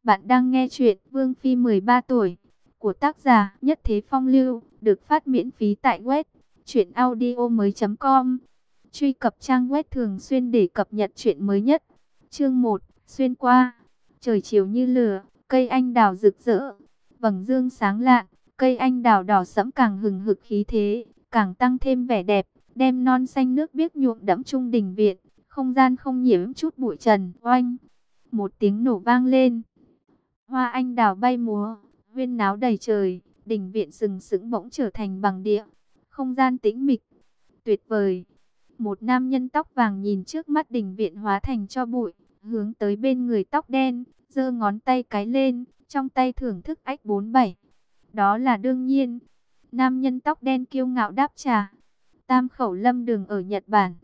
Bạn đang nghe chuyện Vương Phi 13 tuổi của tác giả Nhất Thế Phong Lưu, được phát miễn phí tại web truyệnaudiomoi.com. Truy cập trang web thường xuyên để cập nhật chuyện mới nhất. Chương 1, xuyên qua. Trời chiều như lửa, cây anh đào rực rỡ, vầng dương sáng lạn, cây anh đào đỏ sẫm càng hừng hực khí thế, càng tăng thêm vẻ đẹp, đem non xanh nước biếc nhuộm đẫm trung đình viện, không gian không nhiễm chút bụi trần. Oanh! Một tiếng nổ vang lên. Hoa anh đào bay múa, huyên náo đầy trời, đình viện sừng sững bỗng trở thành bằng địa. Không gian tĩnh mịch, tuyệt vời. Một nam nhân tóc vàng nhìn trước mắt đình viện hóa thành tro bụi, hướng tới bên người tóc đen, giơ ngón tay cái lên, trong tay thưởng thức ách 47. Đó là đương nhiên. Nam nhân tóc đen kiêu ngạo đáp trả. Tam khẩu lâm đường ở Nhật Bản,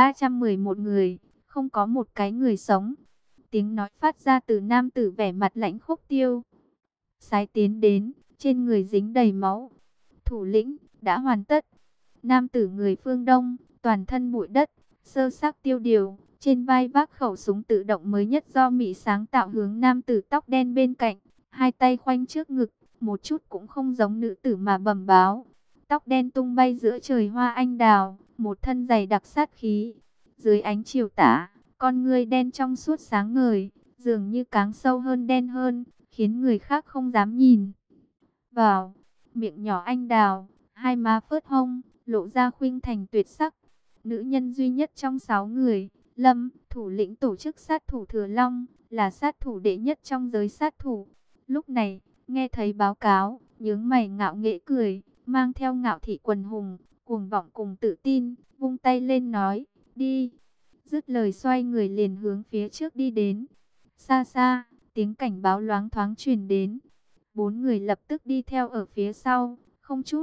311 người, không có một cái người sống. Tiếng nói phát ra từ nam tử vẻ mặt lãnh khốc tiêu sái tiến đến, trên người dính đầy máu. Thủ lĩnh, đã hoàn tất. Nam tử người phương Đông, toàn thân bụi đất, sơ xác tiêu điều, trên vai vác khẩu súng tự động mới nhất do Mỹ sáng tạo hướng nam tử tóc đen bên cạnh, hai tay khoanh trước ngực, một chút cũng không giống nữ tử mà bẩm báo. Tóc đen tung bay giữa trời hoa anh đào, một thân dày đặc sát khí. Dưới ánh chiều tà, con ngươi đen trong suốt sáng ngời, dường như cáng sâu hơn đen hơn, khiến người khác không dám nhìn vào. Miệng nhỏ anh đào, hai má phớt hông, lộ ra khuynh thành tuyệt sắc. Nữ nhân duy nhất trong 6 người, Lâm, thủ lĩnh tổ chức sát thủ Thừa Long, là sát thủ đệ nhất trong giới sát thủ. Lúc này, nghe thấy báo cáo, nhướng mày ngạo nghễ cười, mang theo ngạo thị quần hùng, cuồng vọng cùng tự tin, vung tay lên nói, đi. Dứt lời xoay người liền hướng phía trước đi đến. Xa xa, tiếng cảnh báo loáng thoáng truyền đến. 4 người lập tức đi theo ở phía sau, không chút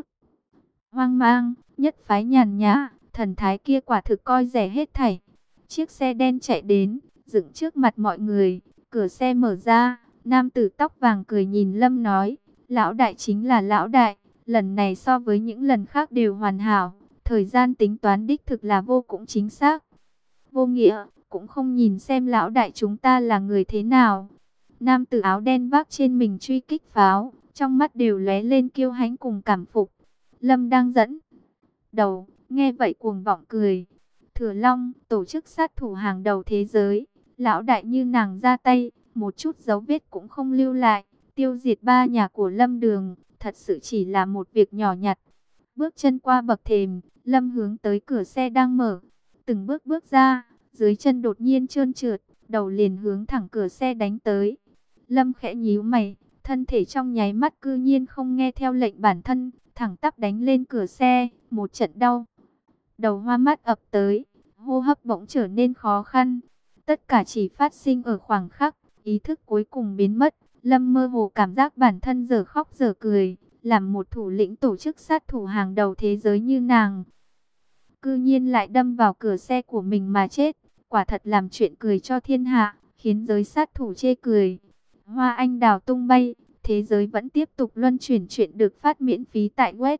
hoang mang, nhất phái nhàn nhã, thần thái kia quả thực coi rẻ hết thảy. Chiếc xe đen chạy đến, dựng trước mặt mọi người, cửa xe mở ra, nam tử tóc vàng cười nhìn Lâm nói, lão đại chính là lão đại, lần này so với những lần khác đều hoàn hảo, thời gian tính toán đích thực là vô cùng chính xác. Vô nghĩa, cũng không nhìn xem lão đại chúng ta là người thế nào. Nam tử áo đen vác trên mình truy kích pháo, trong mắt đều lóe lên kiêu hãnh cùng cảm phục. Lâm đang dẫn đầu, nghe vậy cuồng vọng cười. Thừa Long, tổ chức sát thủ hàng đầu thế giới, lão đại như nàng ra tay, một chút dấu vết cũng không lưu lại, tiêu diệt 3 nhà của Lâm Đường, thật sự chỉ là một việc nhỏ nhặt. Bước chân qua bậc thềm, Lâm hướng tới cửa xe đang mở, từng bước bước ra, dưới chân đột nhiên trơn trượt, đầu liền hướng thẳng cửa xe đánh tới. Lâm khẽ nhíu mày, thân thể trong nháy mắt cư nhiên không nghe theo lệnh bản thân, thẳng tắp đánh lên cửa xe, một trận đau đầu hoa mắt ập tới, hô hấp bỗng trở nên khó khăn. Tất cả chỉ phát sinh ở khoảng khắc, ý thức cuối cùng biến mất. Lâm mơ hồ cảm giác bản thân giờ khóc giờ cười, làm một thủ lĩnh tổ chức sát thủ hàng đầu thế giới như nàng, cư nhiên lại đâm vào cửa xe của mình mà chết. Quả thật làm chuyện cười cho thiên hạ, khiến giới sát thủ chê cười. Hoa anh đào tung bay, thế giới vẫn tiếp tục luân chuyển. Chuyện được phát miễn phí tại web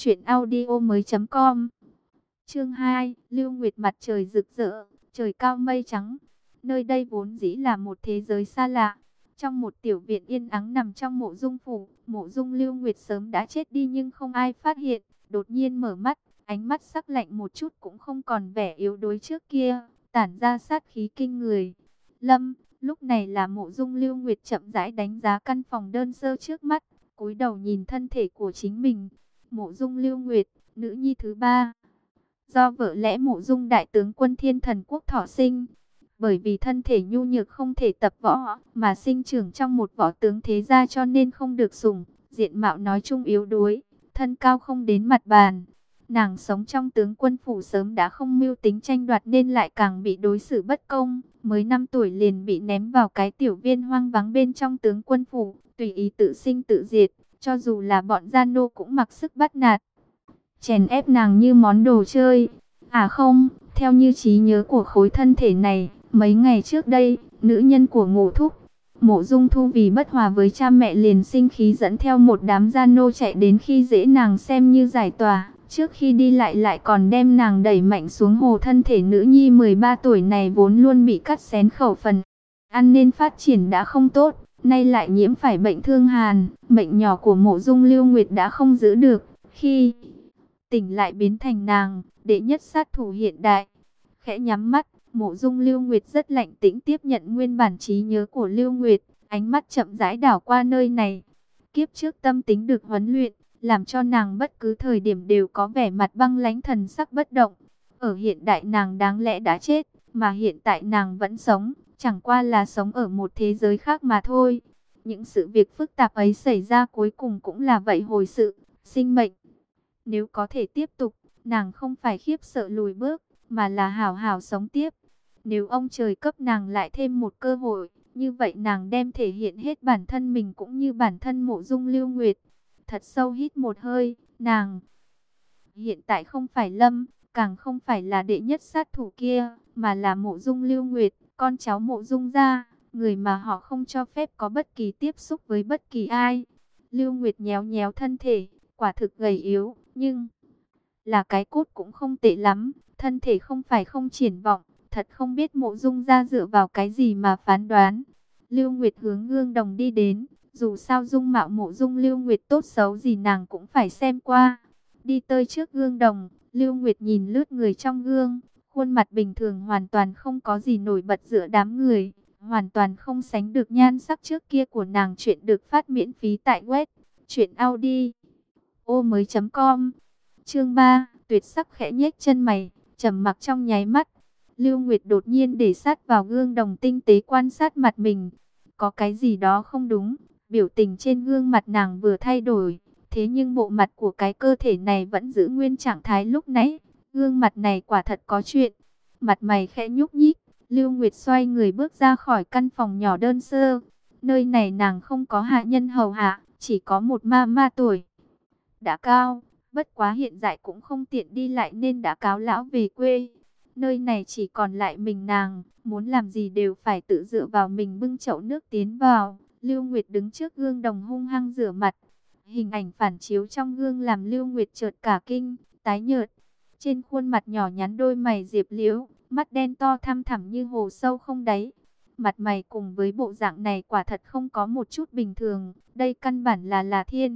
truyệnaudiomoi.com. Chương 2, Lưu Nguyệt mặt trời rực rỡ, trời cao mây trắng. Nơi đây vốn dĩ là một thế giới xa lạ. Trong một tiểu viện yên ắng nằm trong mộ dung phủ, mộ dung Lưu Nguyệt sớm đã chết đi nhưng không ai phát hiện. Đột nhiên mở mắt, ánh mắt sắc lạnh một chút cũng không còn vẻ yếu đuối trước kia, tản ra sát khí kinh người. Lâm, lúc này là mộ dung Lưu Nguyệt chậm rãi đánh giá căn phòng đơn sơ trước mắt, cúi đầu nhìn thân thể của chính mình. Mộ dung Lưu Nguyệt, nữ nhi thứ 3, do vợ lẽ mộ dung đại tướng quân Thiên Thần Quốc thọ sinh. Bởi vì thân thể nhu nhược không thể tập võ, mà sinh trưởng trong một võ tướng thế gia cho nên không được sủng, diện mạo nói chung yếu đuối, thân cao không đến mặt bàn. Nàng sống trong tướng quân phủ sớm đã không mưu tính tranh đoạt nên lại càng bị đối xử bất công. Mới 5 tuổi liền bị ném vào cái tiểu viên hoang vắng bên trong tướng quân phủ, tùy ý tự sinh tự diệt, cho dù là bọn gia nô cũng mặc sức bắt nạt, chèn ép nàng như món đồ chơi. À không, theo như trí nhớ của khối thân thể này, mấy ngày trước đây, nữ nhân của Ngô thúc, Mộ Dung Thu vì bất hòa với cha mẹ liền sinh khí dẫn theo một đám gia nô chạy đến khi dễ nàng xem như giải tỏa. Trước khi đi lại còn đem nàng đẩy mạnh xuống hồ. Thân thể nữ nhi 13 tuổi này vốn luôn bị cắt xén khẩu phần ăn nên phát triển đã không tốt. nay lại nhiễm phải bệnh thương hàn, mệnh nhỏ của Mộ Dung Lưu Nguyệt đã không giữ được. Khi tỉnh lại biến thành nàng, đệ nhất sát thủ hiện đại. Khẽ nhắm mắt, Mộ Dung Lưu Nguyệt rất lạnh tĩnh tiếp nhận nguyên bản trí nhớ của Lưu Nguyệt, ánh mắt chậm rãi đảo qua nơi này. Kiếp trước tâm tính được huấn luyện, làm cho nàng bất cứ thời điểm đều có vẻ mặt băng lãnh, thần sắc bất động. Ở hiện đại nàng đáng lẽ đã chết, mà hiện tại nàng vẫn sống, chẳng qua là sống ở một thế giới khác mà thôi. Những sự việc phức tạp ấy xảy ra cuối cùng cũng là vậy hồi sự, sinh mệnh. Nếu có thể tiếp tục, nàng không phải khiếp sợ lùi bước, mà là hào hào sống tiếp. Nếu ông trời cấp nàng lại thêm một cơ hội, như vậy nàng đem thể hiện hết bản thân mình cũng như bản thân Mộ Dung Lưu Nguyệt. Thật sâu hít một hơi, nàng hiện tại không phải Lâm, càng không phải là đệ nhất sát thủ kia, mà là Mộ Dung Lưu Nguyệt, con cháu Mộ Dung gia, người mà họ không cho phép có bất kỳ tiếp xúc với bất kỳ ai. Lưu Nguyệt nhéo nhéo thân thể, quả thực gầy yếu, nhưng là cái cốt cũng không tệ lắm, thân thể không phải không triển vọng, thật không biết Mộ Dung gia dựa vào cái gì mà phán đoán. Lưu Nguyệt hướng gương đồng đi đến, dù sao dung mạo Mộ Dung Lưu Nguyệt tốt xấu gì nàng cũng phải xem qua. Đi tới trước gương đồng, Lưu Nguyệt nhìn lướt người trong gương, khuôn mặt bình thường hoàn toàn không có gì nổi bật giữa đám người, hoàn toàn không sánh được nhan sắc trước kia của nàng. Chuyện được phát miễn phí tại web truyệnaudiomoi.com. Chương 3, tuyệt sắc khẽ nhếch chân mày, trầm mặc trong nháy mắt. Lưu Nguyệt đột nhiên để sát vào gương đồng tinh tế quan sát mặt mình. Có cái gì đó không đúng, biểu tình trên gương mặt nàng vừa thay đổi, thế nhưng bộ mặt của cái cơ thể này vẫn giữ nguyên trạng thái lúc nãy. Gương mặt này quả thật có chuyện. Mặt mày khẽ nhúc nhích, Lưu Nguyệt xoay người bước ra khỏi căn phòng nhỏ đơn sơ. Nơi này nàng không có hạ nhân hầu hạ, chỉ có một ma ma tuổi đã cao, bất quá hiện tại cũng không tiện đi lại nên đã cáo lão về quê. Nơi này chỉ còn lại mình nàng, muốn làm gì đều phải tự dựa vào mình, bưng chậu nước tiến vào. Lưu Nguyệt đứng trước gương đồng hung hăng rửa mặt. Hình ảnh phản chiếu trong gương làm Lưu Nguyệt chợt cả kinh, tái nhợt. Trên khuôn mặt nhỏ nhắn đôi mày diệp liễu, mắt đen to thăm thẳm như hồ sâu không đáy. Mặt mày cùng với bộ dạng này quả thật không có một chút bình thường, đây căn bản là thiên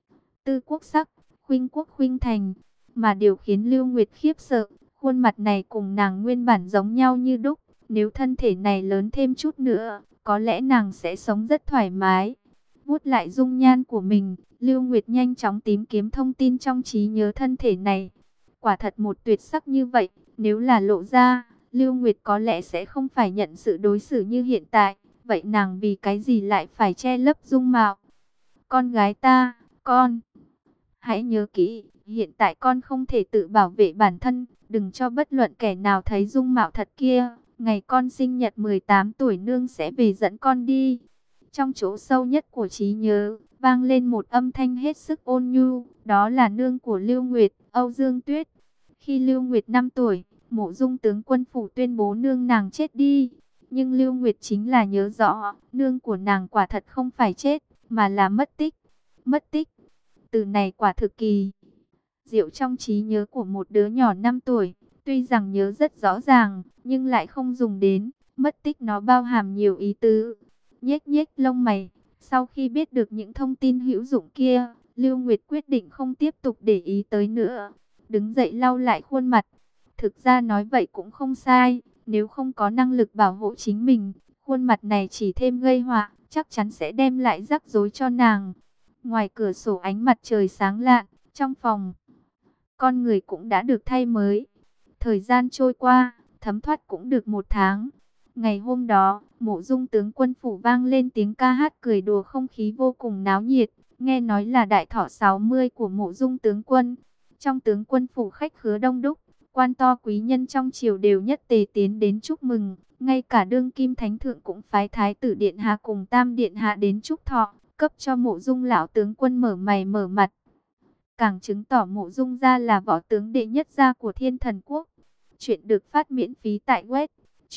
tư quốc sắc, khuynh quốc khuynh thành. Mà điều khiến Lưu Nguyệt khiếp sợ, khuôn mặt này cùng nàng nguyên bản giống nhau như đúc. Nếu thân thể này lớn thêm chút nữa, có lẽ nàng sẽ sống rất thoải mái. Vuốt lại dung nhan của mình, Lưu Nguyệt nhanh chóng tìm kiếm thông tin trong trí nhớ thân thể này. Quả thật một tuyệt sắc như vậy, nếu là lộ ra, Lưu Nguyệt có lẽ sẽ không phải nhận sự đối xử như hiện tại. Vậy nàng vì cái gì lại phải che lấp dung mạo? Con gái ta, con hãy nhớ kỹ, hiện tại con không thể tự bảo vệ bản thân, đừng cho bất luận kẻ nào thấy dung mạo thật kia. Ngày con sinh nhật 18 tuổi nương sẽ về dẫn con đi. Trong chỗ sâu nhất của trí nhớ, vang lên một âm thanh hết sức ôn nhu, đó là nương của Lưu Nguyệt, Âu Dương Tuyết. Khi Lưu Nguyệt 5 tuổi, Mộ Dung tướng quân phủ tuyên bố nương nàng chết đi. Nhưng Lưu Nguyệt chính là nhớ rõ, nương của nàng quả thật không phải chết, mà là mất tích. Mất tích. Từ này quả thực kỳ diệu trong trí nhớ của một đứa nhỏ 5 tuổi. Tuy rằng nhớ rất rõ ràng, nhưng lại không dùng đến. Mất tích nó bao hàm nhiều ý tứ. Nhếch nhếch lông mày. Sau khi biết được những thông tin hữu dụng kia, Lưu Nguyệt quyết định không tiếp tục để ý tới nữa. Đứng dậy lau lại khuôn mặt. Thực ra nói vậy cũng không sai. Nếu không có năng lực bảo hộ chính mình, khuôn mặt này chỉ thêm gây họa, chắc chắn sẽ đem lại rắc rối cho nàng. Ngoài cửa sổ ánh mặt trời sáng lạn, trong phòng con người cũng đã được thay mới. Thời gian trôi qua, thấm thoát cũng được 1 tháng. Ngày hôm đó, Mộ Dung tướng quân phủ vang lên tiếng ca hát cười đùa, không khí vô cùng náo nhiệt. Nghe nói là đại thọ 60 của Mộ Dung tướng quân. Trong tướng quân phủ khách khứa đông đúc, quan to quý nhân trong triều đều nhất tề tiến đến chúc mừng. Ngay cả đương kim thánh thượng cũng phái thái tử điện hạ cùng tam điện hạ đến chúc thọ, cấp cho Mộ Dung lão tướng quân mở mày mở mặt. Càng chứng tỏ Mộ Dung gia là võ tướng đệ nhất gia của Thiên Thần Quốc. Chuyện được phát miễn phí tại web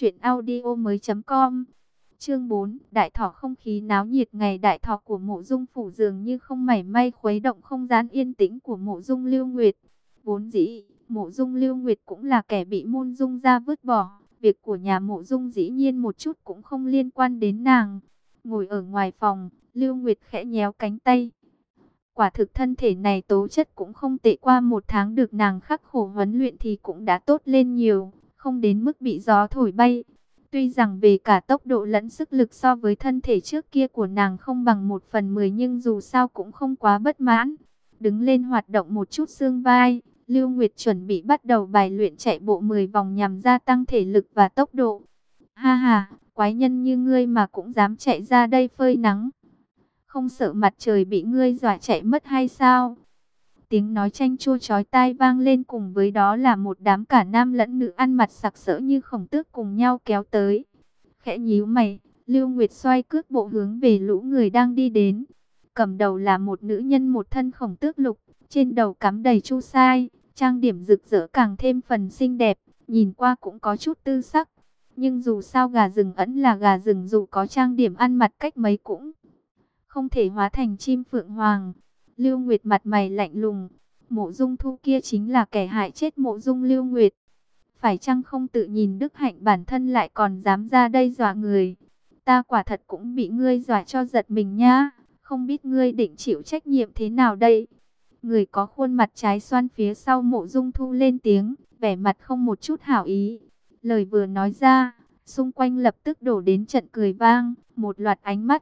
truyệnaudiomoi.com. Chương 4, đại thọ. Không khí náo nhiệt ngày đại thọ của Mộ Dung phủ dường như không mảy may khuấy động không gian yên tĩnh của Mộ Dung Lưu Nguyệt. Vốn dĩ, Mộ Dung Lưu Nguyệt cũng là kẻ bị môn Dung gia vứt bỏ, việc của nhà Mộ Dung dĩ nhiên một chút cũng không liên quan đến nàng. Ngồi ở ngoài phòng, Lưu Nguyệt khẽ nhéo cánh tay. Quả thực thân thể này tố chất cũng không tệ, qua 1 tháng được nàng khắc khổ huấn luyện thì cũng đã tốt lên nhiều, không đến mức bị gió thổi bay. Tuy rằng về cả tốc độ lẫn sức lực so với thân thể trước kia của nàng không bằng 1/10, nhưng dù sao cũng không quá bất mãn. Đứng lên hoạt động một chút xương vai, Lưu Nguyệt chuẩn bị bắt đầu bài luyện chạy bộ 10 vòng nhằm gia tăng thể lực và tốc độ. Ha ha, quái nhân như ngươi mà cũng dám chạy ra đây phơi nắng. Không sợ mặt trời bị ngươi dọa chạy mất hay sao? Tiếng nói chanh chua chói tai vang lên, cùng với đó là một đám cả nam lẫn nữ ăn mặc sặc sỡ như khổng tước cùng nhau kéo tới. Khẽ nhíu mày, Lưu Nguyệt xoay cước bộ hướng về lũ người đang đi đến. Cầm đầu là một nữ nhân một thân khổng tước lục, trên đầu cắm đầy chu sai, trang điểm rực rỡ càng thêm phần xinh đẹp, nhìn qua cũng có chút tư sắc. Nhưng dù sao gà rừng ẩn là gà rừng, dù có trang điểm ăn mặc cách mấy cũng không thể hóa thành chim phượng hoàng. Lưu Nguyệt mặt mày lạnh lùng, Mộ Dung Thu kia chính là kẻ hại chết Mộ Dung Lưu Nguyệt. Phải chăng không tự nhìn đức hạnh bản thân lại còn dám ra đây dọa người? Ta quả thật cũng bị ngươi dọa cho giật mình nhá, không biết ngươi định chịu trách nhiệm thế nào đây? Người có khuôn mặt trái xoan phía sau Mộ Dung Thu lên tiếng, vẻ mặt không một chút hảo ý. Lời vừa nói ra, xung quanh lập tức đổ đến trận cười vang, một loạt ánh mắt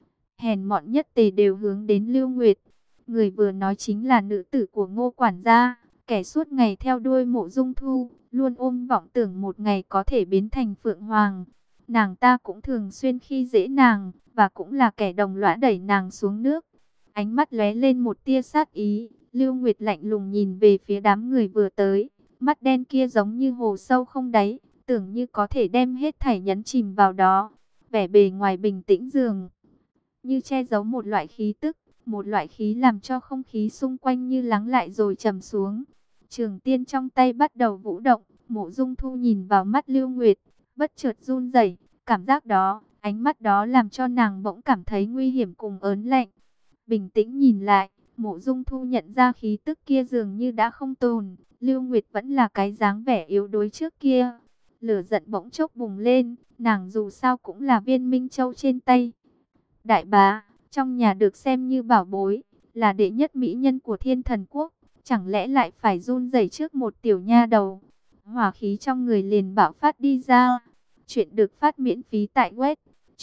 hèn mọn nhất tề đều hướng đến Lưu Nguyệt. Người vừa nói chính là nữ tử của Ngô quản gia, kẻ suốt ngày theo đuôi Mộ Dung Thu, luôn ôm vọng tưởng một ngày có thể biến thành Phượng Hoàng. Nàng ta cũng thường xuyên khi dễ nàng, và cũng là kẻ đồng lõa đẩy nàng xuống nước. Ánh mắt lóe lên một tia sát ý, Lưu Nguyệt lạnh lùng nhìn về phía đám người vừa tới. Mắt đen kia giống như hồ sâu không đáy, tưởng như có thể đem hết thảy nhấn chìm vào đó. Vẻ bề ngoài bình tĩnh dường như che giấu một loại khí tức, một loại khí làm cho không khí xung quanh như lắng lại rồi trầm xuống. Trường tiên trong tay bắt đầu vũ động, Mộ Dung Thu nhìn vào mắt Lưu Nguyệt, bất chợt run rẩy. Cảm giác đó, ánh mắt đó làm cho nàng bỗng cảm thấy nguy hiểm cùng ớn lạnh. Bình tĩnh nhìn lại, Mộ Dung Thu nhận ra khí tức kia dường như đã không tồn. Lưu Nguyệt vẫn là cái dáng vẻ yếu đuối trước kia. Lửa giận bỗng chốc bùng lên, nàng dù sao cũng là viên minh châu trên tay đại bá, trong nhà được xem như bảo bối, là đệ nhất mỹ nhân của Thiên Thần Quốc, chẳng lẽ lại phải run rẩy trước một tiểu nha đầu? Hỏa khí trong người liền bạo phát đi ra. Chuyện được phát miễn phí tại web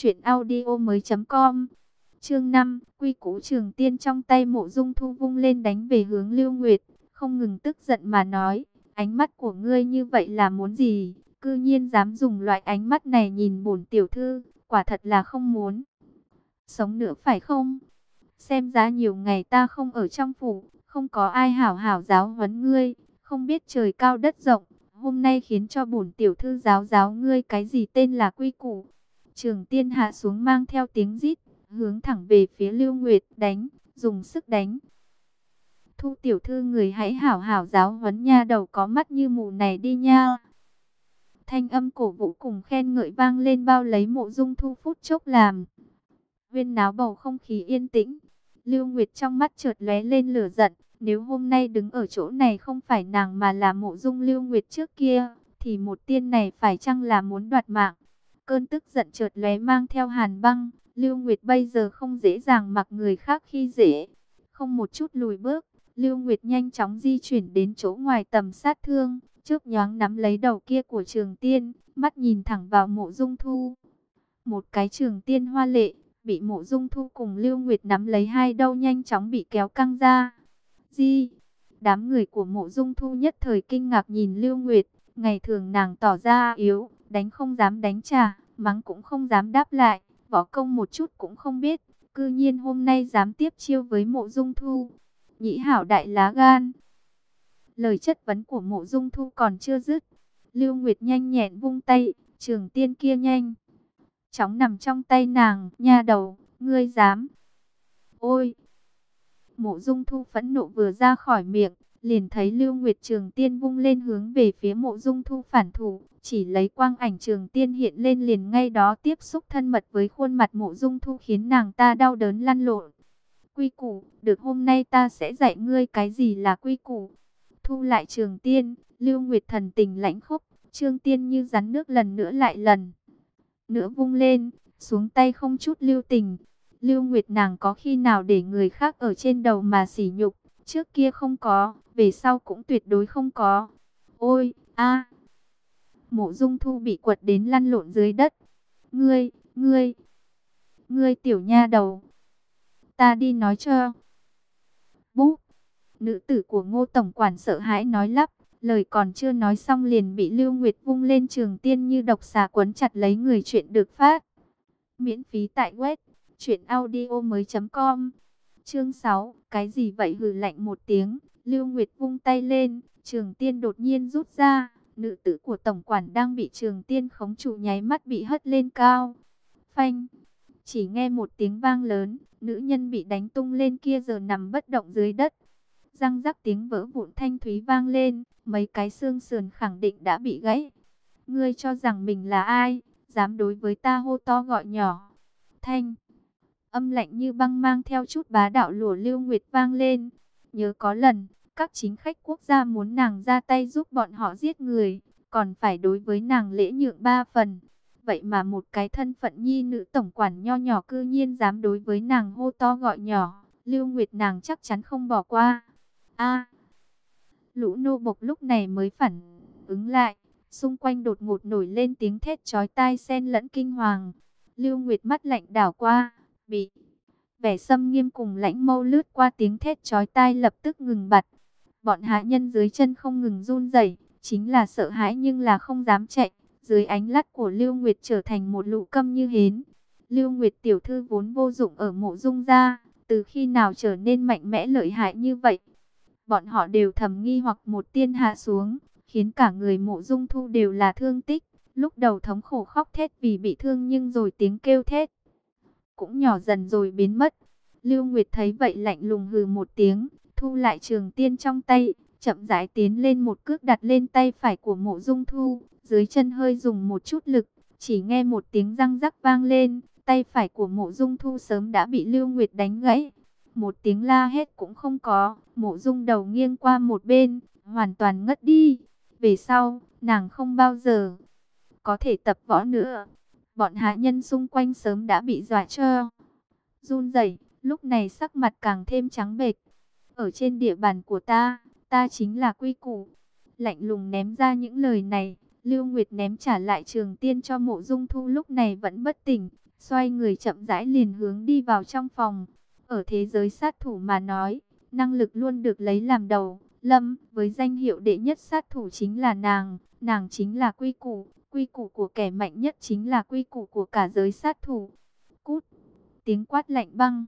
truyệnaudiomoi.com. Chương 5, quy củ. Trường tiên trong tay Mộ Dung Thu vung lên đánh về hướng Lưu Nguyệt, không ngừng tức giận mà nói, ánh mắt của ngươi như vậy là muốn gì? Cư nhiên dám dùng loại ánh mắt này nhìn bổn tiểu thư, quả thật là không muốn sống nữa phải không? Xem ra nhiều ngày ta không ở trong phủ, không có ai hảo hảo giáo huấn ngươi, không biết trời cao đất rộng, hôm nay khiến cho bổn tiểu thư giáo giáo ngươi cái gì tên là quy củ. Trường tiên hạ xuống mang theo tiếng rít, hướng thẳng về phía Lưu Nguyệt, đánh, dùng sức đánh. Thu tiểu thư, người hãy hảo hảo giáo huấn nha đầu có mắt như mù này đi nha. Thanh âm cổ vũ cùng khen ngợi vang lên bao lấy Mộ Dung Thu, phút chốc làm huyên náo bầu không khí yên tĩnh. Lưu Nguyệt trong mắt chợt lóe lên lửa giận, nếu hôm nay đứng ở chỗ này không phải nàng mà là Mộ Dung Lưu Nguyệt trước kia, thì một tiên này phải chăng là muốn đoạt mạng? Cơn tức giận chợt lóe mang theo hàn băng, Lưu Nguyệt bây giờ không dễ dàng mặc người khác khi dễ. Không một chút lùi bước, Lưu Nguyệt nhanh chóng di chuyển đến chỗ ngoài tầm sát thương, chớp nhoáng nắm lấy đầu kia của Trường Tiên, mắt nhìn thẳng vào Mộ Dung Thu. Một cái Trường Tiên hoa lệ bị Mộ Dung Thu cùng Lưu Nguyệt nắm lấy hai đầu nhanh chóng bị kéo căng ra. Gì? Đám người của Mộ Dung Thu nhất thời kinh ngạc nhìn Lưu Nguyệt, ngày thường nàng tỏ ra yếu, đánh không dám đánh trả, mắng cũng không dám đáp lại, võ công một chút cũng không biết, cư nhiên hôm nay dám tiếp chiêu với Mộ Dung Thu. Nhĩ hảo đại lá gan. Lời chất vấn của Mộ Dung Thu còn chưa dứt, Lưu Nguyệt nhanh nhẹn vung tay, Trường Tiên kia nhanh chóng nằm trong tay nàng. Nha đầu, ngươi dám? Ôi! Mộ Dung Thu phẫn nộ vừa ra khỏi miệng, liền thấy Lưu Nguyệt Trường Tiên vung lên hướng về phía Mộ Dung Thu phản thủ, chỉ lấy quang ảnh Trường Tiên hiện lên liền ngay đó tiếp xúc thân mật với khuôn mặt Mộ Dung Thu, khiến nàng ta đau đớn lăn lộn. Quy củ, được, hôm nay ta sẽ dạy ngươi cái gì là quy củ. Thu lại Trường Tiên, Lưu Nguyệt thần tình lãnh khốc, Trường Tiên như rắn nước lần nữa lại lần nữa vung lên, xuống tay không chút lưu tình. Lưu Nguyệt nàng có khi nào để người khác ở trên đầu mà sỉ nhục, trước kia không có, về sau cũng tuyệt đối không có. Ôi, a! Mộ Dung Thu bị quật đến lăn lộn dưới đất. Ngươi, ngươi tiểu nha đầu, ta đi nói cho. Búp! Nữ tử của Ngô tổng quản sợ hãi nói lắp, lời còn chưa nói xong liền bị Lưu Nguyệt vung lên trường tiên như độc xà quấn chặt lấy người. Chuyện được phát miễn phí tại web truyệnaudiomoi.com. Chương 6, cái gì vậy? Hừ lạnh một tiếng, Lưu Nguyệt vung tay lên, trường tiên đột nhiên rút ra, nữ tử của tổng quản đang bị trường tiên khống trụ nháy mắt bị hất lên cao. Phanh! Chỉ nghe một tiếng vang lớn, nữ nhân bị đánh tung lên kia giờ nằm bất động dưới đất. Răng rắc tiếng vỡ vụn thanh thúy vang lên, mấy cái xương sườn khẳng định đã bị gãy. Ngươi cho rằng mình là ai, dám đối với ta hô to gọi nhỏ? Thanh âm lạnh như băng mang theo chút bá đạo lùa Lưu Nguyệt vang lên. Nhớ có lần, các chính khách quốc gia muốn nàng ra tay giúp bọn họ giết người, còn phải đối với nàng lễ nhượng 3 phần. Vậy mà một cái thân phận nhi nữ tổng quản nho nhỏ cư nhiên dám đối với nàng hô to gọi nhỏ. Lưu Nguyệt nàng chắc chắn không bỏ qua. A! Lũ nô bộc lúc này mới phản ứng lại, xung quanh đột ngột nổi lên tiếng thét chói tai xen lẫn kinh hoàng. Lưu Nguyệt mắt lạnh đảo qua, bị vẻ xâm nghiêm cùng lãnh mâu lướt qua tiếng thét chói tai lập tức ngừng bặt. Bọn hạ nhân dưới chân không ngừng run rẩy, chính là sợ hãi nhưng là không dám chạy. Dưới ánh mắt của Lưu Nguyệt trở thành một lũ câm như hến. Lưu Nguyệt tiểu thư vốn vô dụng ở Mộ Dung gia, từ khi nào trở nên mạnh mẽ lợi hại như vậy? Bọn họ đều thầm nghi hoặc. Một tiên hạ xuống, khiến cả người Mộ Dung Thu đều là thương tích. Lúc đầu thống khổ khóc thét vì bị thương, nhưng rồi tiếng kêu thét cũng nhỏ dần rồi biến mất. Lưu Nguyệt thấy vậy lạnh lùng hừ một tiếng, thu lại trường tiên trong tay, chậm rãi tiến lên một cước đặt lên tay phải của Mộ Dung Thu, dưới chân hơi dùng một chút lực, chỉ nghe một tiếng răng rắc vang lên, tay phải của Mộ Dung Thu sớm đã bị Lưu Nguyệt đánh gãy. Một tiếng la hét cũng không có, Mộ Dung đầu nghiêng qua một bên, hoàn toàn ngất đi. Về sau, nàng không bao giờ có thể tập võ nữa. Bọn hạ nhân xung quanh sớm đã bị dọa cho run rẩy, lúc này sắc mặt càng thêm trắng bệch. Ở trên địa bàn của ta, ta chính là quy củ. Lạnh lùng ném ra những lời này, Lưu Nguyệt ném trả lại trường tiên cho Mộ Dung Thu lúc này vẫn bất tỉnh, xoay người chậm rãi liền hướng đi vào trong phòng. Ở thế giới sát thủ mà nói, năng lực luôn được lấy làm đầu. Lâm với danh hiệu đệ nhất sát thủ chính là nàng chính là quy củ. Quy củ của kẻ mạnh nhất chính là quy củ của cả giới sát thủ. Cút! Tiếng quát lạnh băng,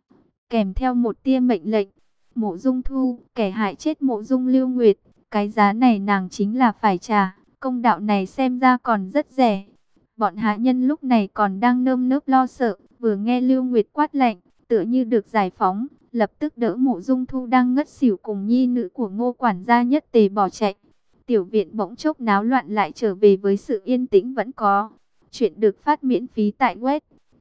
kèm theo một tia mệnh lệnh. Mộ Dung Thu, kẻ hại chết Mộ Dung Lưu Nguyệt, cái giá này nàng chính là phải trả. Công đạo này xem ra còn rất rẻ. Bọn hạ nhân lúc này còn đang nơm nớp lo sợ, vừa nghe Lưu Nguyệt quát lạnh, tựa như được giải phóng, lập tức đỡ Mộ Dung Thu đang ngất xỉu cùng nhi nữ của Ngô quản gia nhất tề bỏ chạy. Tiểu viện bỗng chốc náo loạn lại trở về với sự yên tĩnh vẫn có. Chuyện được phát miễn phí tại web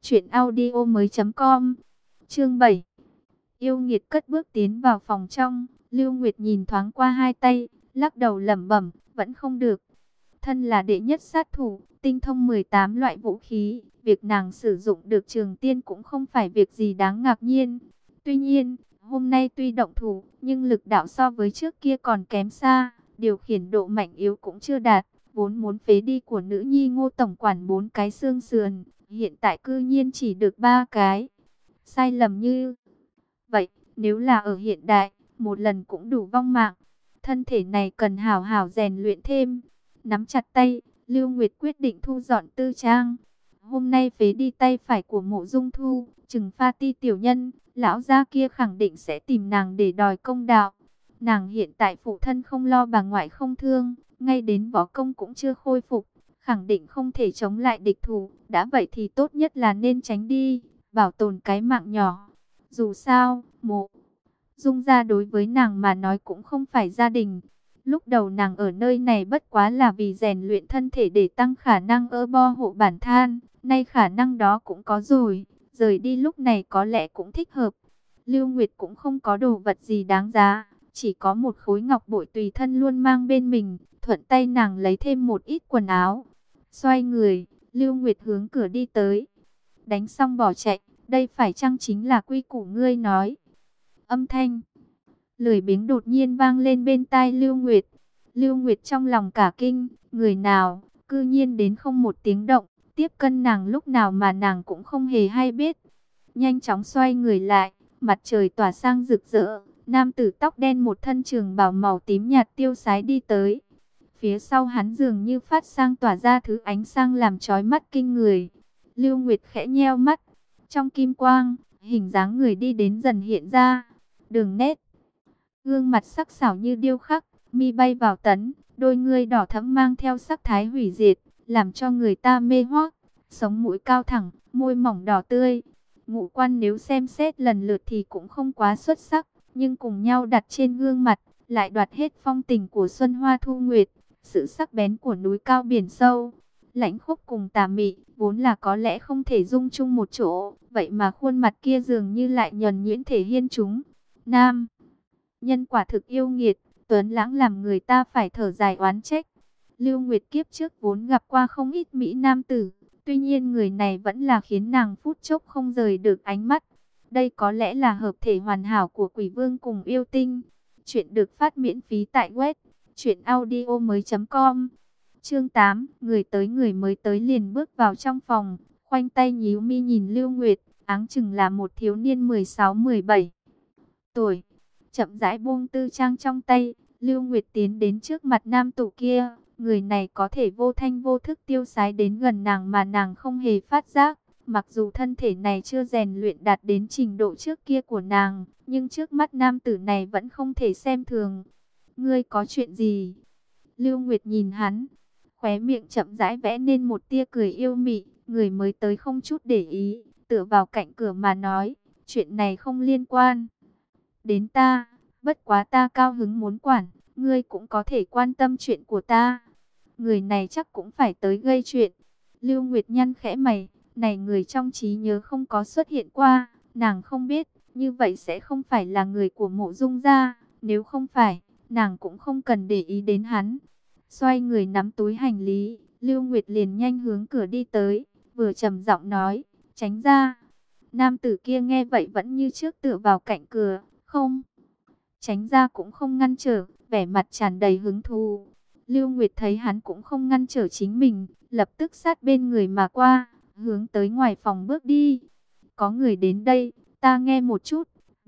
truyệnaudiomoi.com. Chương 7. Yêu nghiệt cất bước tiến vào phòng trong, Lưu Nguyệt nhìn thoáng qua hai tay, lắc đầu lẩm bẩm, vẫn không được. Thân là đệ nhất sát thủ, tinh thông 18 loại vũ khí, việc nàng sử dụng được trường tiên cũng không phải việc gì đáng ngạc nhiên. Tuy nhiên, hôm nay tuy động thủ, nhưng lực đạo so với trước kia còn kém xa. Điều khiển độ mạnh yếu cũng chưa đạt, vốn muốn phế đi của nữ nhi Ngô tổng quản 4 cái xương sườn, hiện tại cư nhiên chỉ được 3 cái. Sai lầm như vậy, nếu là ở hiện đại, một lần cũng đủ vong mạng. Thân thể này cần hảo hảo rèn luyện thêm. Nắm chặt tay, Lưu Nguyệt quyết định thu dọn tư trang. Hôm nay phế đi tay phải của Mộ Dung Thu, trừng pha ti tiểu nhân, lão gia kia khẳng định sẽ tìm nàng để đòi công đạo. Nàng hiện tại phụ thân không lo bà ngoại không thương, ngay đến võ công cũng chưa khôi phục, khẳng định không thể chống lại địch thủ. Đã vậy thì tốt nhất là nên tránh đi, bảo tồn cái mạng nhỏ. Dù sao, Mộ Dung gia đối với nàng mà nói cũng không phải gia đình. Lúc đầu nàng ở nơi này bất quá là vì rèn luyện thân thể để tăng khả năng bo hộ bản than, nay khả năng đó cũng có rồi, rời đi lúc này có lẽ cũng thích hợp. Lưu Nguyệt cũng không có đồ vật gì đáng giá, chỉ có một khối ngọc bội tùy thân luôn mang bên mình, thuận tay nàng lấy thêm một ít quần áo. Xoay người, Lưu Nguyệt hướng cửa đi tới. đánh xong bỏ chạy, đây phải chăng chính là quy củ ngươi nói? Âm thanh lười biếng đột nhiên vang lên bên tai Lưu Nguyệt. Lưu Nguyệt trong lòng cả kinh, người nào, cư nhiên đến không một tiếng động, tiếp cận nàng lúc nào mà nàng cũng không hề hay biết. Nhanh chóng xoay người lại, mặt trời tỏa sang rực rỡ, nam tử tóc đen một thân trường bào màu tím nhạt tiêu sái đi tới. Phía sau hắn dường như phát sang tỏa ra thứ ánh sáng làm chói mắt kinh người. Lưu Nguyệt khẽ nheo mắt, trong kim quang, hình dáng người đi đến dần hiện ra, đường nét gương mặt sắc sảo như điêu khắc, mi bay vào tấn, đôi ngươi đỏ thẫm mang theo sắc thái hủy diệt, làm cho người ta mê hoác. Sống mũi cao thẳng, môi mỏng đỏ tươi. Ngũ quan nếu xem xét lần lượt thì cũng không quá xuất sắc, nhưng cùng nhau đặt trên gương mặt, lại đoạt hết phong tình của xuân hoa thu nguyệt, sự sắc bén của núi cao biển sâu. Lãnh khốc cùng tà mị, vốn là có lẽ không thể dung chung một chỗ, vậy mà khuôn mặt kia dường như lại nhuần nhuyễn thể hiện chúng. Nam nhân quả thực yêu nghiệt, tuấn lãng làm người ta phải thở dài oán trách. Lưu Nguyệt kiếp trước vốn gặp qua không ít mỹ nam tử, tuy nhiên người này vẫn là khiến nàng phút chốc không rời được ánh mắt. Đây có lẽ là hợp thể hoàn hảo của Quỷ Vương cùng yêu tinh. Chuyện được phát miễn phí tại web truyệnaudiomoi.com. Chương 8, người mới tới liền bước vào trong phòng, khoanh tay nhíu mi nhìn Lưu Nguyệt, áng chừng là một thiếu niên 16-17 tuổi. Chậm rãi buông tư trang trong tay, Lưu Nguyệt tiến đến trước mặt nam tử kia. Người này có thể vô thanh vô thức tiêu sái đến gần nàng mà nàng không hề phát giác. Mặc dù thân thể này chưa rèn luyện đạt đến trình độ trước kia của nàng, nhưng trước mắt nam tử này vẫn không thể xem thường. Ngươi có chuyện gì? Lưu Nguyệt nhìn hắn, khóe miệng chậm rãi vẽ nên một tia cười yêu mị. Người mới tới không chút để ý, tựa vào cạnh cửa mà nói, chuyện này không liên quan đến ta, bất quá ta cao hứng muốn quản, ngươi cũng có thể quan tâm chuyện của ta. Người này chắc cũng phải tới gây chuyện. Lưu Nguyệt nhăn khẽ mày, này người trong trí nhớ không có xuất hiện qua, nàng không biết, như vậy sẽ không phải là người của Mộ Dung gia, nếu không phải, nàng cũng không cần để ý đến hắn. Xoay người nắm túi hành lý, Lưu Nguyệt liền nhanh hướng cửa đi tới, vừa trầm giọng nói, tránh ra. Nam tử kia nghe vậy vẫn như trước tựa vào cạnh cửa, không tránh ra cũng không ngăn trở, vẻ mặt tràn đầy hứng thú. Lưu Nguyệt thấy hắn cũng không ngăn trở chính mình, lập tức sát bên người mà qua, hướng tới ngoài phòng bước đi. Có người đến đây, ta nghe một chút.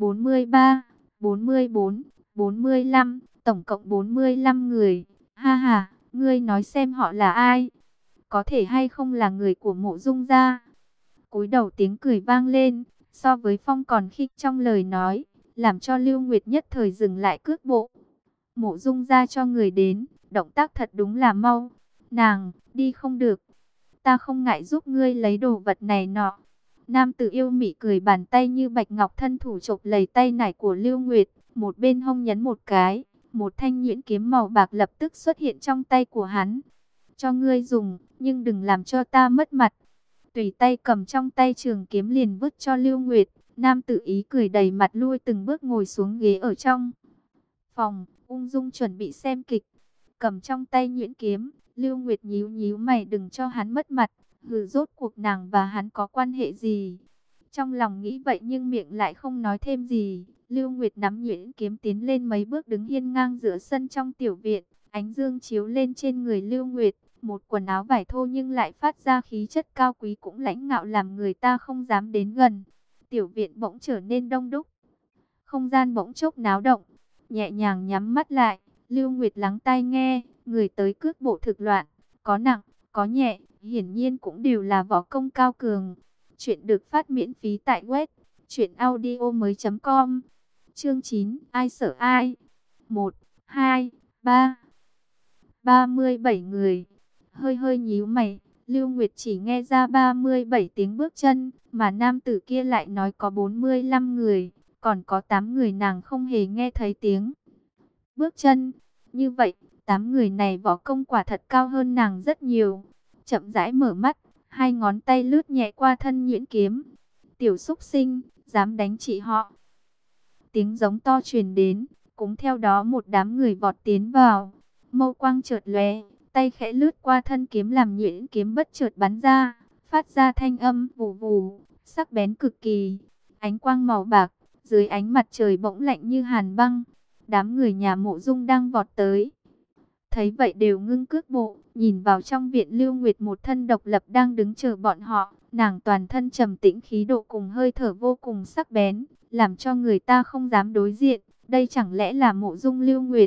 43, 44, 45, tổng cộng 45 người. Ha ha, ngươi nói xem họ là ai? Có thể hay không là người của Mộ Dung gia? Cúi đầu tiếng cười vang lên, so với phong còn khích trong lời nói, làm cho Lưu Nguyệt nhất thời dừng lại cước bộ. Mộ Dung gia cho người đến, động tác thật đúng là mau. Nàng, đi không được. Ta không ngại giúp ngươi lấy đồ vật này nọ. Nam tử yêu mị cười, bàn tay như bạch ngọc thân thủ chộp lấy tay nải của Lưu Nguyệt, một bên hông nhấn một cái, một thanh nhuyễn kiếm màu bạc lập tức xuất hiện trong tay của hắn. Cho ngươi dùng, nhưng đừng làm cho ta mất mặt. Tùy tay cầm trong tay trường kiếm liền vứt cho Lưu Nguyệt. Nam tử ý cười đầy mặt lui từng bước ngồi xuống ghế ở trong phòng, ung dung chuẩn bị xem kịch. Cầm trong tay nhuyễn kiếm, Lưu Nguyệt nhíu nhíu mày, đừng cho hắn mất mặt. Hừ, rốt cuộc nàng và hắn có quan hệ gì? Trong lòng nghĩ vậy nhưng miệng lại không nói thêm gì. Lưu Nguyệt nắm nhuyễn kiếm tiến lên mấy bước, đứng hiên ngang giữa sân trong tiểu viện. Ánh dương chiếu lên trên người Lưu Nguyệt, một quần áo vải thô nhưng lại phát ra khí chất cao quý cũng lãnh ngạo, làm người ta không dám đến gần. Tiểu viện bỗng trở nên đông đúc, không gian bỗng chốc náo động. Nhẹ nhàng nhắm mắt lại, Lưu Nguyệt lắng tai nghe, người tới cước bộ thực loạn, có nặng, có nhẹ, hiển nhiên cũng đều là võ công cao cường. Chuyện được phát miễn phí tại web truyệnaudiomoi.com. Chương 9, ai sợ ai? 1, 2, 3. 37 người. Hơi hơi nhíu mày, Lưu Nguyệt chỉ nghe ra 37 tiếng bước chân, mà nam tử kia lại nói có 45 người, còn có 8 người nàng không hề nghe thấy tiếng bước chân. Như vậy, 8 người này võ công quả thật cao hơn nàng rất nhiều. Chậm rãi mở mắt, hai ngón tay lướt nhẹ qua thân nhuyễn kiếm. Tiểu xúc sinh, dám đánh chị họ. Tiếng giống to truyền đến, cũng theo đó một đám người vọt tiến vào. Mâu quang chợt lóe, tay khẽ lướt qua thân kiếm làm nhuyễn kiếm bất chợt bắn ra, phát ra thanh âm vù vù, sắc bén cực kỳ. Ánh quang màu bạc, dưới ánh mặt trời bỗng lạnh như hàn băng. Đám người nhà Mộ Dung đang vọt tới. Thấy vậy đều ngưng cước bộ, nhìn vào trong viện. Lưu Nguyệt một thân độc lập đang đứng chờ bọn họ. Nàng toàn thân trầm tĩnh, khí độ cùng hơi thở vô cùng sắc bén, làm cho người ta không dám đối diện. Đây chẳng lẽ là Mộ Dung Lưu Nguyệt?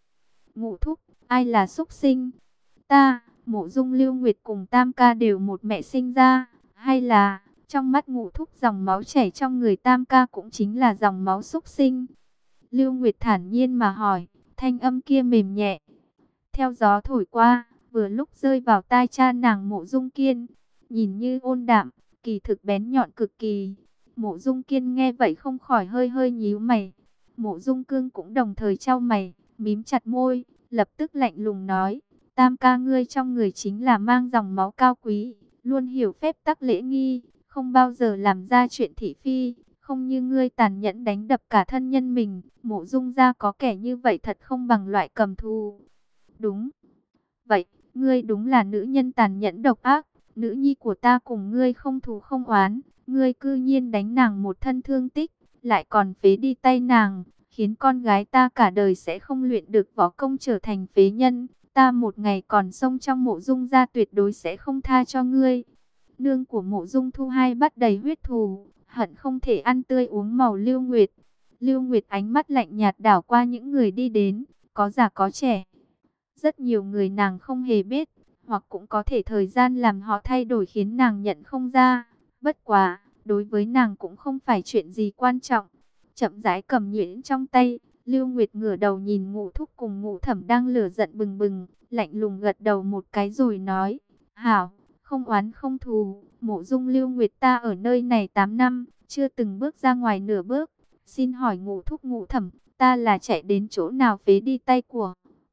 Ngũ thúc, ai là súc sinh? Ta, Mộ Dung Lưu Nguyệt cùng Tam ca đều một mẹ sinh ra, hay là trong mắt Ngũ thúc dòng máu chảy trong người Tam ca cũng chính là dòng máu súc sinh? Lưu Nguyệt thản nhiên mà hỏi, thanh âm kia mềm nhẹ, theo gió thổi qua, vừa lúc rơi vào tai cha nàng Mộ Dung Kiên, nhìn như ôn đạm, kỳ thực bén nhọn cực kỳ. Mộ Dung Kiên nghe vậy không khỏi hơi hơi nhíu mày. Mộ Dung Cương cũng đồng thời chau mày, mím chặt môi, lập tức lạnh lùng nói, Tam ca ngươi trong người chính là mang dòng máu cao quý, luôn hiểu phép tắc lễ nghi, không bao giờ làm ra chuyện thị phi, không như ngươi tàn nhẫn đánh đập cả thân nhân mình. Mộ Dung gia có kẻ như vậy thật không bằng loại cầm thù. Đúng vậy, ngươi đúng là nữ nhân tàn nhẫn độc ác. Nữ nhi của ta cùng ngươi không thù không oán, ngươi cư nhiên đánh nàng một thân thương tích, lại còn phế đi tay nàng, khiến con gái ta cả đời sẽ không luyện được võ công, trở thành phế nhân. Ta một ngày còn sống trong Mộ Dung gia tuyệt đối sẽ không tha cho ngươi. Nương của Mộ Dung Thu Hai bắt đầy huyết thù, hận không thể ăn tươi uống màu. Lưu Nguyệt. Lưu Nguyệt ánh mắt lạnh nhạt đảo qua những người đi đến, có già có trẻ. Rất nhiều người nàng không hề biết, hoặc cũng có thể thời gian làm họ thay đổi khiến nàng nhận không ra. Bất quá, đối với nàng cũng không phải chuyện gì quan trọng. Chậm rãi cầm nhuyễn trong tay, Lưu Nguyệt ngửa đầu nhìn Ngũ thúc cùng Ngũ thẩm đang lửa giận bừng bừng, lạnh lùng gật đầu một cái rồi nói, hảo, không oán không thù. Mộ Dung Lưu Nguyệt ta ở nơi này 8 năm, chưa từng bước ra ngoài nửa bước. Xin hỏi Ngũ thúc Ngũ thẩm, ta là chạy đến chỗ nào phế đi tay của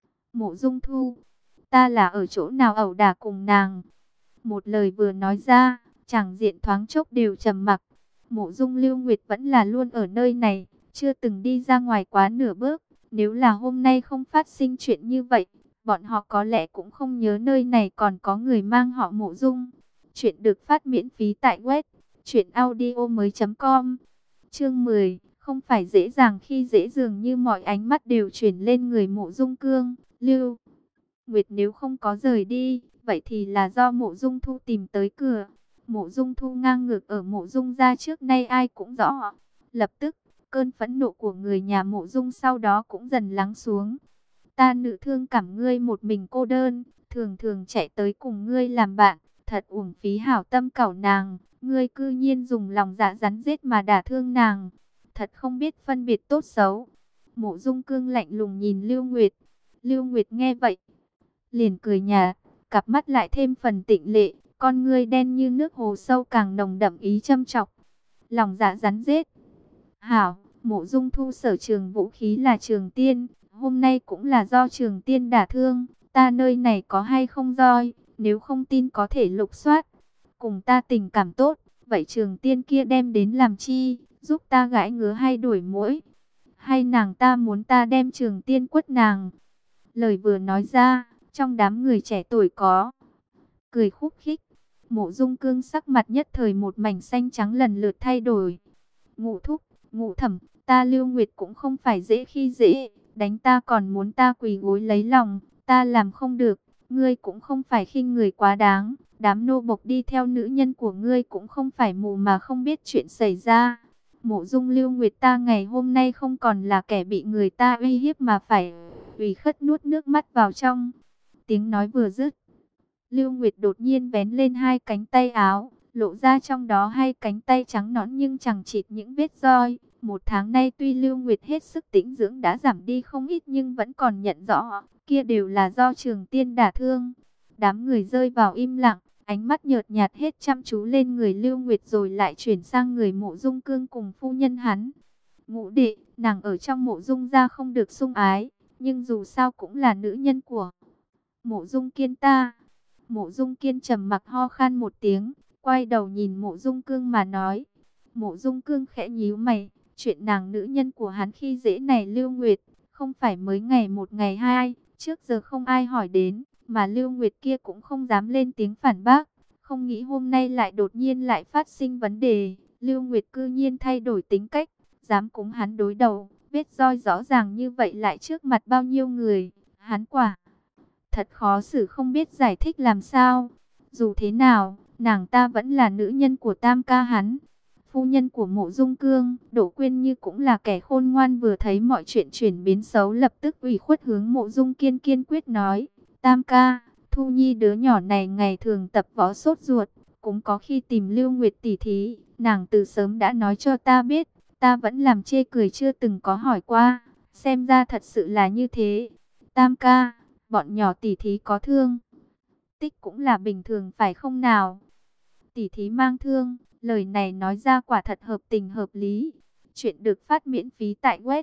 Mộ Dung Thu? Ta là ở chỗ nào ẩu đả cùng nàng? Một lời vừa nói ra, chàng diện thoáng chốc đều trầm mặc. Mộ Dung Lưu Nguyệt vẫn là luôn ở nơi này, chưa từng đi ra ngoài quá nửa bước. Nếu là hôm nay không phát sinh chuyện như vậy, bọn họ có lẽ cũng không nhớ nơi này còn có người mang họ Mộ Dung. Chuyện được phát miễn phí tại web truyệnaudiomoi.com. Chương 10, không phải dễ dàng khi dễ, dường như mọi ánh mắt đều chuyển lên người Mộ Dung Cương. Lưu Nguyệt nếu không có rời đi, vậy thì là do Mộ Dung Thu tìm tới cửa. Mộ Dung Thu ngang ngược ở Mộ Dung gia trước nay ai cũng rõ. Lập tức, cơn phẫn nộ của người nhà Mộ Dung sau đó cũng dần lắng xuống. Ta nữ thương cảm ngươi một mình cô đơn, thường thường chạy tới cùng ngươi làm bạn, thật uổng phí hảo tâm cẩu nàng. Ngươi cư nhiên dùng lòng dạ rắn rết mà đả thương nàng, thật không biết phân biệt tốt xấu. Mộ Dung Cương lạnh lùng nhìn Lưu Nguyệt. Lưu Nguyệt nghe vậy, liền cười nhạt, cặp mắt lại thêm phần tịnh lệ, con ngươi đen như nước hồ sâu càng nồng đậm ý châm chọc. Lòng dạ rắn rết. Hảo, Mộ Dung Thu sở trường vũ khí là Trường Tiên, hôm nay cũng là do Trường Tiên đả thương. Ta nơi này có hay không roi, nếu không tin có thể lục soát. Cùng ta tình cảm tốt, vậy Trường Tiên kia đem đến làm chi, giúp ta gãi ngứa hay đuổi muỗi? Hay nàng ta muốn ta đem Trường Tiên quất nàng? Lời vừa nói ra, trong đám người trẻ tuổi có cười khúc khích. Mộ Dung Cương sắc mặt nhất thời một mảnh xanh trắng lần lượt thay đổi. Ngũ thúc, Ngũ thẩm, ta Lưu Nguyệt cũng không phải dễ khi dễ, đánh ta còn muốn ta quỳ gối lấy lòng, ta làm không được. Ngươi cũng không phải khinh người quá đáng, đám nô bộc đi theo nữ nhân của ngươi cũng không phải mù mà không biết chuyện xảy ra. Mộ Dung Lưu Nguyệt ta ngày hôm nay không còn là kẻ bị người ta uy hiếp mà phải ủy khất nuốt nước mắt vào trong. Tiếng nói vừa dứt, Lưu Nguyệt đột nhiên vén lên hai cánh tay áo, lộ ra trong đó hai cánh tay trắng nõn nhưng chẳng chịt những vết roi. Một tháng nay tuy Lưu Nguyệt hết sức tĩnh dưỡng đã giảm đi không ít nhưng vẫn còn nhận rõ, kia đều là do Trường Tiên đả thương. Đám người rơi vào im lặng, ánh mắt nhợt nhạt hết chăm chú lên người Lưu Nguyệt rồi lại chuyển sang người Mộ Dung Cương cùng phu nhân hắn. Ngũ đệ, nàng ở trong Mộ Dung gia không được sủng ái, nhưng dù sao cũng là nữ nhân của Mộ Dung Kiên ta. Mộ Dung Kiên trầm mặc ho khan một tiếng, quay đầu nhìn Mộ Dung Cương mà nói. Mộ Dung Cương khẽ nhíu mày, chuyện nàng nữ nhân của hắn khi dễ này Lưu Nguyệt, không phải mới ngày một ngày hai, trước giờ không ai hỏi đến, mà Lưu Nguyệt kia cũng không dám lên tiếng phản bác, Không nghĩ hôm nay lại đột nhiên lại phát sinh vấn đề. Lưu Nguyệt cư nhiên thay đổi tính cách, dám cùng hắn đối đầu, vết roi rõ ràng như vậy lại trước mặt bao nhiêu người. Hắn quả thật khó xử không biết giải thích làm sao. Dù thế nào, nàng ta vẫn là nữ nhân của tam ca hắn. Phu nhân của Mộ Dung Cương, Đỗ Quyên Như cũng là kẻ khôn ngoan, vừa thấy mọi chuyện chuyển biến xấu lập tức ủy khuất hướng Mộ Dung Kiên kiên quyết nói: Tam ca, Thu Nhi đứa nhỏ này ngày thường tập võ sốt ruột, cũng có khi tìm Lưu Nguyệt tỷ thí, nàng từ sớm đã nói cho ta biết, ta vẫn làm chê cười chưa từng có hỏi qua, xem ra thật sự là như thế. Tam ca, bọn nhỏ tỷ thí có thương tích cũng là bình thường phải không nào? Tỷ thí mang thương, lời này nói ra quả thật hợp tình hợp lý. Chuyện được phát miễn phí tại web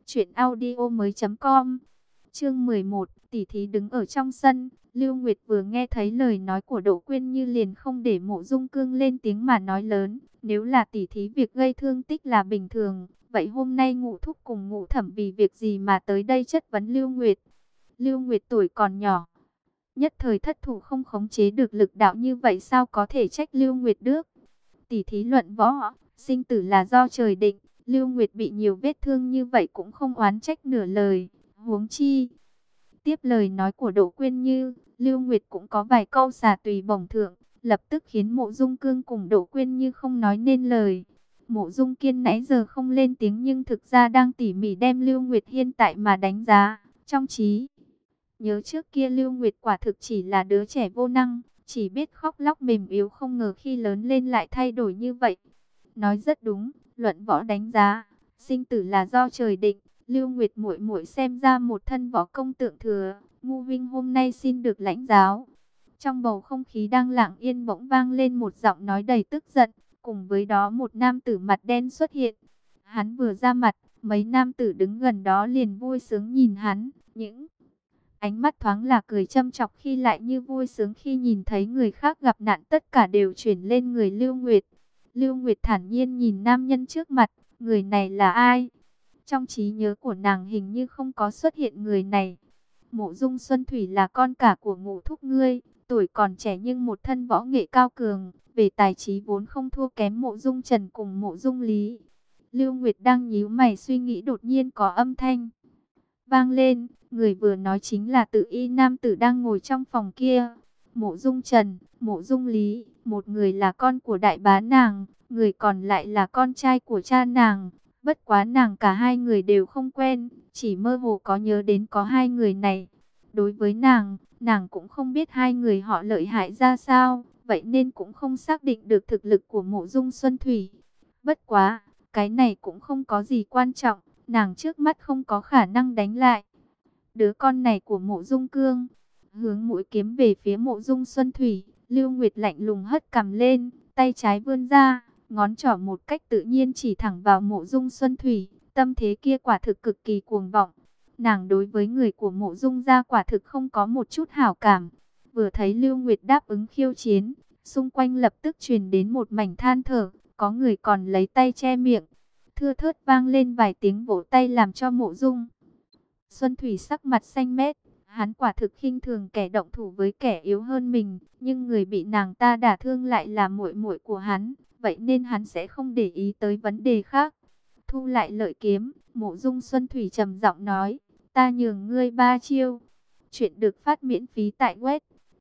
truyệnaudiomoi.com. Chương 11, tỷ thí đứng ở trong sân, Lưu Nguyệt vừa nghe thấy lời nói của Đỗ Quyên Như liền không để Mộ Dung Cương lên tiếng mà nói lớn, nếu là tỷ thí việc gây thương tích là bình thường, vậy hôm nay Ngũ thúc cùng Ngũ thẩm vì việc gì mà tới đây chất vấn Lưu Nguyệt? Lưu Nguyệt tuổi còn nhỏ, nhất thời thất thủ không khống chế được lực đạo như vậy sao có thể trách Lưu Nguyệt được? Tỷ thí luận võ, sinh tử là do trời định, Lưu Nguyệt bị nhiều vết thương như vậy cũng không oán trách nửa lời, huống chi. Tiếp lời nói của Đỗ Quyên Như, Lưu Nguyệt cũng có vài câu xả tùy bổng thượng, lập tức khiến Mộ Dung Cương cùng Đỗ Quyên Như không nói nên lời. Mộ Dung Kiên nãy giờ không lên tiếng nhưng thực ra đang tỉ mỉ đem Lưu Nguyệt hiện tại mà đánh giá, trong trí nhớ trước kia Lưu Nguyệt quả thực chỉ là đứa trẻ vô năng, chỉ biết khóc lóc mềm yếu, không ngờ khi lớn lên lại thay đổi như vậy. Nói rất đúng, luận võ đánh giá, sinh tử là do trời định. Lưu Nguyệt muội muội xem ra một thân võ công tượng thừa, Ngu Vinh hôm nay xin được lãnh giáo. Trong bầu không khí đang lặng yên bỗng vang lên một giọng nói đầy tức giận, cùng với đó một nam tử mặt đen xuất hiện. Hắn vừa ra mặt, mấy nam tử đứng gần đó liền vui sướng nhìn hắn, những ánh mắt thoáng là cười châm chọc khi lại như vui sướng khi nhìn thấy người khác gặp nạn, tất cả đều chuyển lên người Lưu Nguyệt. Lưu Nguyệt thản nhiên nhìn nam nhân trước mặt, người này là ai? Trong trí nhớ của nàng hình như không có xuất hiện người này. Mộ Dung Xuân Thủy là con cả của Ngũ thúc ngươi, tuổi còn trẻ nhưng một thân võ nghệ cao cường, về tài trí vốn không thua kém Mộ Dung Trần cùng Mộ Dung Lý. Lưu Nguyệt đang nhíu mày suy nghĩ, đột nhiên có âm thanh vang lên, người vừa nói chính là Tự Y nam tử đang ngồi trong phòng kia. Mộ Dung Trần, Mộ Dung Lý, một người là con của đại bá nàng, người còn lại là con trai của cha nàng. Bất quá nàng cả hai người đều không quen, chỉ mơ hồ có nhớ đến có hai người này. Đối với nàng cũng không biết hai người họ lợi hại ra sao, vậy nên cũng không xác định được thực lực của Mộ Dung Xuân Thủy. Bất quá, cái này cũng không có gì quan trọng, nàng trước mắt không có khả năng đánh lại đứa con này của Mộ Dung Cương. Hướng mũi kiếm về phía Mộ Dung Xuân Thủy, Lưu Nguyệt lạnh lùng hất cằm lên, tay trái vươn ra, ngón trỏ một cách tự nhiên chỉ thẳng vào Mộ Dung Xuân Thủy. Tâm thế kia quả thực cực kỳ cuồng vọng. Nàng đối với người của Mộ Dung gia quả thực không có một chút hảo cảm. Vừa thấy Lưu Nguyệt đáp ứng khiêu chiến, xung quanh lập tức truyền đến một mảnh than thở, có người còn lấy tay che miệng. Thưa thớt vang lên vài tiếng vỗ tay làm cho Mộ Dung Xuân Thủy sắc mặt xanh mét. Hắn quả thực khinh thường kẻ động thủ với kẻ yếu hơn mình, nhưng người bị nàng ta đả thương lại là muội muội của hắn, vậy nên hắn sẽ không để ý tới vấn đề khác. Thu lại lợi kiếm, Mộ Dung Xuân Thủy trầm giọng nói, ta nhường ngươi 3 chiêu. Chuyện được phát miễn phí tại web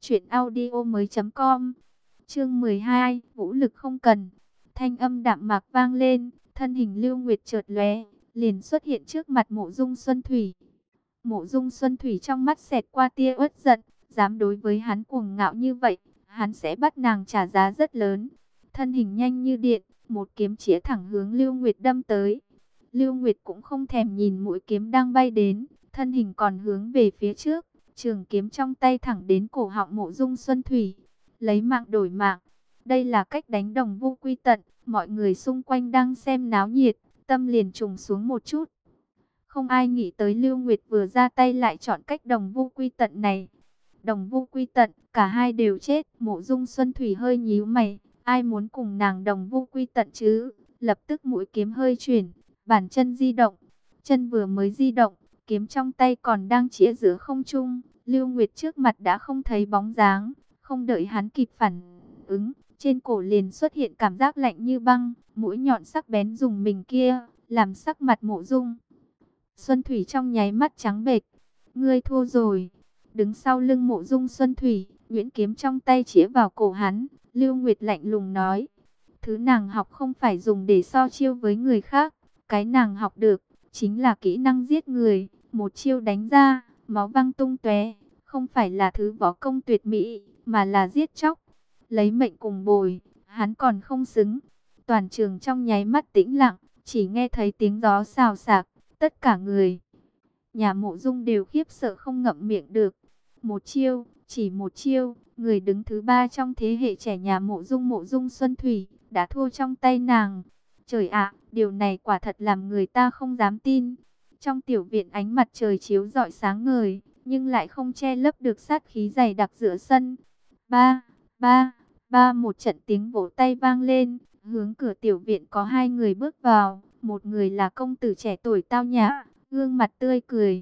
truyệnaudiomoi.com. Chương 12, vũ lực không cần. Thanh âm đạm mạc vang lên, thân hình Lưu Nguyệt chợt lóe, liền xuất hiện trước mặt Mộ Dung Xuân Thủy. Mộ Dung Xuân Thủy trong mắt xẹt qua tia uất giận, dám đối với hắn cuồng ngạo như vậy, hắn sẽ bắt nàng trả giá rất lớn. Thân hình nhanh như điện, một kiếm chĩa thẳng hướng Lưu Nguyệt đâm tới. Lưu Nguyệt cũng không thèm nhìn mũi kiếm đang bay đến, thân hình còn hướng về phía trước, trường kiếm trong tay thẳng đến cổ họng Mộ Dung Xuân Thủy. Lấy mạng đổi mạng, đây là cách đánh đồng vu quy tận. Mọi người xung quanh đang xem náo nhiệt, tâm liền trùng xuống một chút. Không ai nghĩ tới Lưu Nguyệt vừa ra tay lại chọn cách đồng vu quy tận này. Đồng vu quy tận, cả hai đều chết. Mộ Dung Xuân Thủy hơi nhíu mày, ai muốn cùng nàng đồng vu quy tận chứ? Lập tức mũi kiếm hơi chuyển, bàn chân di động. Chân vừa mới di động, kiếm trong tay còn đang chĩa giữa không trung. Lưu Nguyệt trước mặt đã không thấy bóng dáng, không đợi hắn kịp phản ứng, trên cổ liền xuất hiện cảm giác lạnh như băng, mũi nhọn sắc bén dùng mình kia, làm sắc mặt Mộ Dung Xuân Thủy trong nháy mắt trắng bệch. Ngươi thua rồi. Đứng sau lưng Mộ Dung Xuân Thủy, nhuyễn kiếm trong tay chĩa vào cổ hắn, Lưu Nguyệt lạnh lùng nói: thứ nàng học không phải dùng để so chiêu với người khác, cái nàng học được chính là kỹ năng giết người, một chiêu đánh ra, máu văng tung tóe, không phải là thứ võ công tuyệt mỹ, mà là giết chóc. Lấy mệnh cùng bồi, hắn còn không xứng. Toàn trường trong nháy mắt tĩnh lặng, chỉ nghe thấy tiếng gió xào xạc, tất cả người nhà Mộ Dung đều khiếp sợ không ngậm miệng được. Một chiêu, chỉ một chiêu, người đứng thứ ba trong thế hệ trẻ nhà Mộ Dung Xuân Thủy, đã thua trong tay nàng. Trời ạ, điều này quả thật làm người ta không dám tin. Trong tiểu viện ánh mặt trời chiếu rọi sáng ngời, nhưng lại không che lấp được sát khí dày đặc giữa sân. Ba, ba, ba, một trận tiếng vỗ tay vang lên, hướng cửa tiểu viện có hai người bước vào, một người là công tử trẻ tuổi tao nhã, gương mặt tươi cười,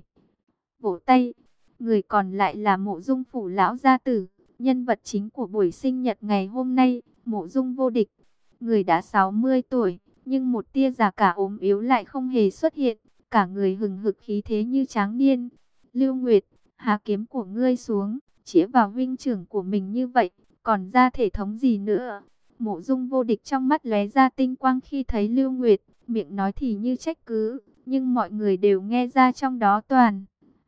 vỗ tay. Người còn lại là Mộ Dung phủ lão gia tử, nhân vật chính của buổi sinh nhật ngày hôm nay, Mộ Dung Vô Địch. Người đã 60 tuổi, nhưng một tia già cả ốm yếu lại không hề xuất hiện, cả người hừng hực khí thế như tráng niên. Lưu Nguyệt, hạ kiếm của ngươi xuống, chĩa vào huynh trưởng của mình như vậy, còn ra thể thống gì nữa? Mộ Dung Vô Địch trong mắt lóe ra tinh quang khi thấy Lưu Nguyệt, miệng nói thì như trách cứ, nhưng mọi người đều nghe ra trong đó toàn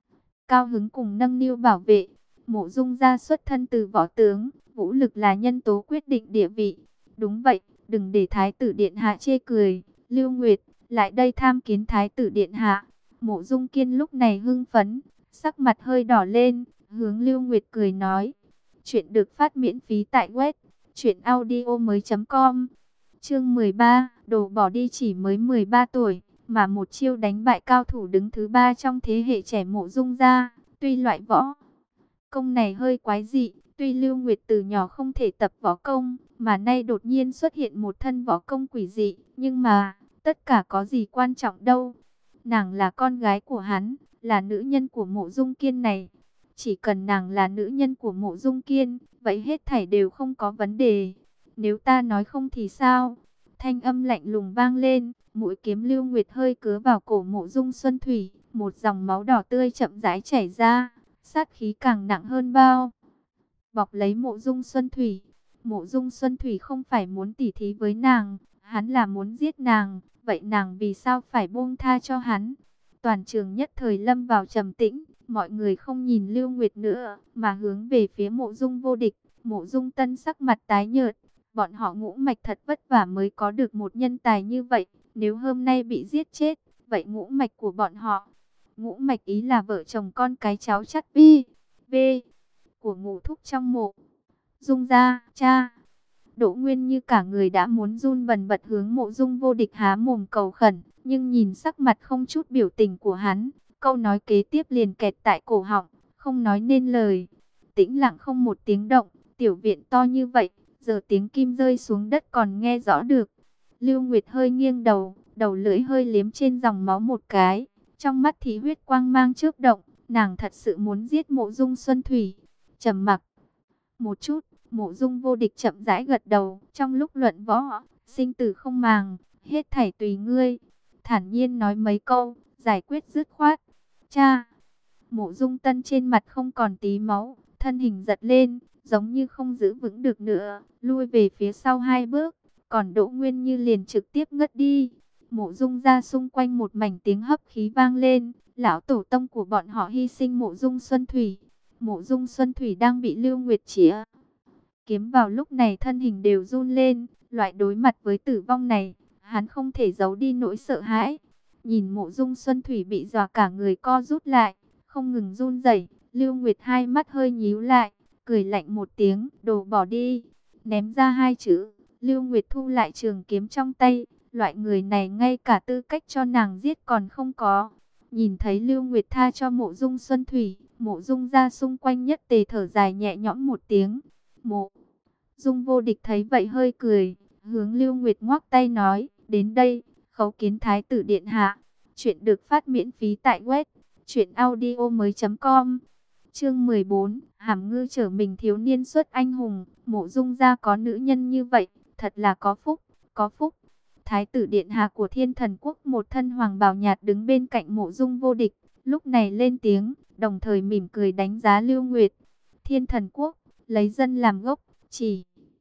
cao hứng cùng nâng niu bảo vệ. Mộ Dung gia xuất thân từ võ tướng, vũ lực là nhân tố quyết định địa vị. Đúng vậy, đừng để Thái tử điện hạ chê cười. Lưu Nguyệt, lại đây tham kiến Thái tử điện hạ. Mộ Dung Kiên lúc này hưng phấn, sắc mặt hơi đỏ lên, hướng Lưu Nguyệt cười nói: chuyện được phát miễn phí tại web truyệnaudiomoi.com. Chương 13, đồ bỏ đi chỉ mới 13 tuổi, mà một chiêu đánh bại cao thủ đứng thứ ba trong thế hệ trẻ Mộ Dung gia. Tuy loại võ công này hơi quái dị, tuy Lưu Nguyệt từ nhỏ không thể tập võ công, mà nay đột nhiên xuất hiện một thân võ công quỷ dị, nhưng mà, tất cả có gì quan trọng đâu. Nàng là con gái của hắn, là nữ nhân của Mộ Dung Kiên này. Chỉ cần nàng là nữ nhân của Mộ Dung Kiên, vậy hết thảy đều không có vấn đề. Nếu ta nói không thì sao? Thanh âm lạnh lùng vang lên, mũi kiếm Lưu Nguyệt hơi cứa vào cổ Mộ Dung Xuân Thủy, một dòng máu đỏ tươi chậm rãi chảy ra, sát khí càng nặng hơn bao bọc lấy Mộ Dung Xuân Thủy. Mộ Dung Xuân Thủy không phải muốn tỉ thí với nàng, hắn là muốn giết nàng, vậy nàng vì sao phải buông tha cho hắn? Toàn trường nhất thời lâm vào trầm tĩnh, mọi người không nhìn Lưu Nguyệt nữa, mà hướng về phía Mộ Dung Vô Địch. Mộ Dung Tân sắc mặt tái nhợt, bọn họ Ngũ Mạch thật vất vả mới có được một nhân tài như vậy, nếu hôm nay bị giết chết, vậy Ngũ Mạch của bọn họ, Ngũ Mạch ý là vợ chồng con cái cháu chắt v của Ngũ Thúc trong Mộ Dung gia, cha. Đỗ Nguyên như cả người đã muốn run bần bật hướng Mộ Dung Vô Địch há mồm cầu khẩn, nhưng nhìn sắc mặt không chút biểu tình của hắn, câu nói kế tiếp liền kẹt tại cổ họng, không nói nên lời. Tĩnh lặng không một tiếng động, tiểu viện to như vậy, giờ tiếng kim rơi xuống đất còn nghe rõ được. Lưu Nguyệt hơi nghiêng đầu, đầu lưỡi hơi liếm trên dòng máu một cái, trong mắt thì huyết quang mang chớp động, nàng thật sự muốn giết Mộ Dung Xuân Thủy. Trầm mặc một chút, Mộ Dung Vô Địch chậm rãi gật đầu, trong lúc luận võ, sinh tử không màng, hết thảy tùy ngươi. Thản nhiên nói mấy câu, giải quyết dứt khoát. Cha! Mộ Dung Tân trên mặt không còn tí máu, thân hình giật lên, giống như không giữ vững được nữa, lui về phía sau hai bước, còn Đỗ Nguyên Như liền trực tiếp ngất đi. Mộ Dung ra xung quanh một mảnh tiếng hấp khí vang lên, lão tổ tông của bọn họ hy sinh Mộ Dung Xuân Thủy. Mộ Dung Xuân Thủy đang bị Lưu Nguyệt chĩa kiếm vào lúc này thân hình đều run lên, loại đối mặt với tử vong này, hắn không thể giấu đi nỗi sợ hãi. Nhìn Mộ Dung Xuân Thủy bị dọa cả người co rút lại, không ngừng run rẩy, Lưu Nguyệt hai mắt hơi nhíu lại, cười lạnh một tiếng, đồ bỏ đi, ném ra hai chữ. Lưu Nguyệt thu lại trường kiếm trong tay, loại người này ngay cả tư cách cho nàng giết còn không có. Nhìn thấy Lưu Nguyệt tha cho Mộ Dung Xuân Thủy, Mộ Dung ra xung quanh nhất tề thở dài nhẹ nhõm một tiếng. Mộ Dung Vô Địch thấy vậy hơi cười, hướng Lưu Nguyệt ngoắc tay nói, đến đây, khấu kiến Thái tử điện hạ. Chuyện được phát miễn phí tại web truyệnaudiomoi.com. Chương 14, Hàm Ngư trở mình thiếu niên xuất anh hùng, Mộ Dung gia có nữ nhân như vậy, thật là có phúc, có phúc. Thái tử điện hạ của Thiên Thần Quốc một thân hoàng bào nhạt đứng bên cạnh Mộ Dung vô địch, lúc này lên tiếng, đồng thời mỉm cười đánh giá Lưu Nguyệt. Thiên Thần Quốc, lấy dân làm gốc, chỉ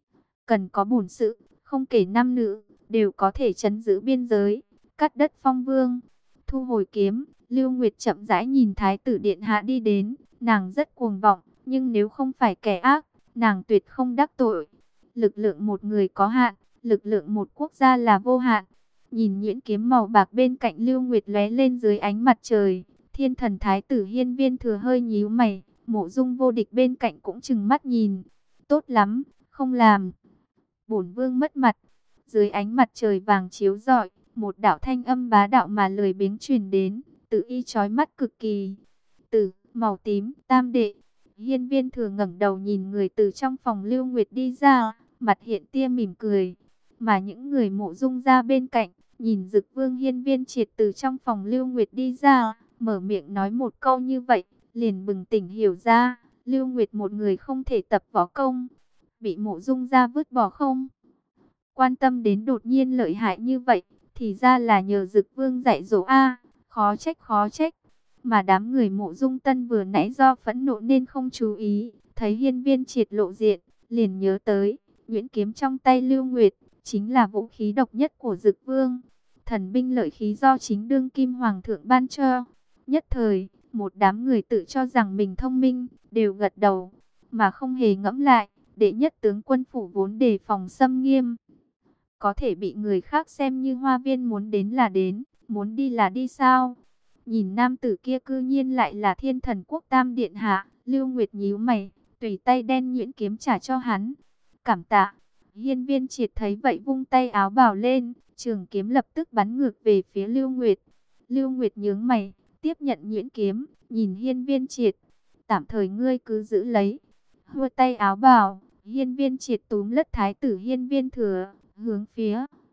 cần có bổn sự, không kể nam nữ, đều có thể trấn giữ biên giới, cắt đất phong vương. Thu hồi kiếm, Lưu Nguyệt chậm rãi nhìn Thái tử điện hạ đi đến, nàng rất cuồng vọng, nhưng nếu không phải kẻ ác, nàng tuyệt không đắc tội. Lực lượng một người có hạn, lực lượng một quốc gia là vô hạn. Nhìn nhuyễn kiếm màu bạc bên cạnh Lưu Nguyệt lóe lên dưới ánh mặt trời, Thiên Thần Thái tử Hiên Viên Thừa hơi nhíu mày, Mộ Dung vô địch bên cạnh cũng trừng mắt nhìn. Tốt lắm, không làm bổn vương mất mặt. Dưới ánh mặt trời vàng chiếu rọi, một đạo thanh âm bá đạo mà lười biếng truyền đến, tự y chói mắt cực kỳ. Tử, màu tím, tam đệ. Hiên Viên Thừa ngẩng đầu nhìn người từ trong phòng Lưu Nguyệt đi ra, mặt hiện tia mỉm cười. Mà những người Mộ Dung ra bên cạnh, nhìn Dực Vương Hiên Viên Triệt từ trong phòng Lưu Nguyệt đi ra, mở miệng nói một câu như vậy, liền bừng tỉnh hiểu ra, Lưu Nguyệt một người không thể tập võ công, bị Mộ Dung ra vứt bỏ không quan tâm đến đột nhiên lợi hại như vậy, thì ra là nhờ Dực Vương dạy dỗ a, khó trách khó trách. Mà đám người Mộ Dung Tân vừa nãy do phẫn nộ nên không chú ý, thấy Hiên Viên Triệt lộ diện, liền nhớ tới, nhuyễn kiếm trong tay Lưu Nguyệt chính là vũ khí độc nhất của Dực Vương, thần binh lợi khí do chính đương kim hoàng thượng ban cho. Nhất thời, một đám người tự cho rằng mình thông minh, đều gật đầu, mà không hề ngẫm lại, đệ nhất tướng quân phủ vốn đề phòng xâm nghiêm, có thể bị người khác xem như hoa viên, muốn đến là đến, muốn đi là đi sao? Nhìn nam tử kia cư nhiên lại là Thiên Thần Quốc Tam điện hạ, Lưu Nguyệt nhíu mày, tùy tay đen nhuyễn kiếm trả cho hắn. Cảm tạ. Hiên Viên Triệt thấy vậy vung tay áo bào lên, trường kiếm lập tức bắn ngược về phía Lưu Nguyệt. Lưu Nguyệt nhướng mày, tiếp nhận nhuyễn kiếm, nhìn Hiên Viên Triệt, tạm thời ngươi cứ giữ lấy. Hua tay áo bào, Hiên Viên Triệt túm lất Thái tử Hiên Viên Thừa, hướng phía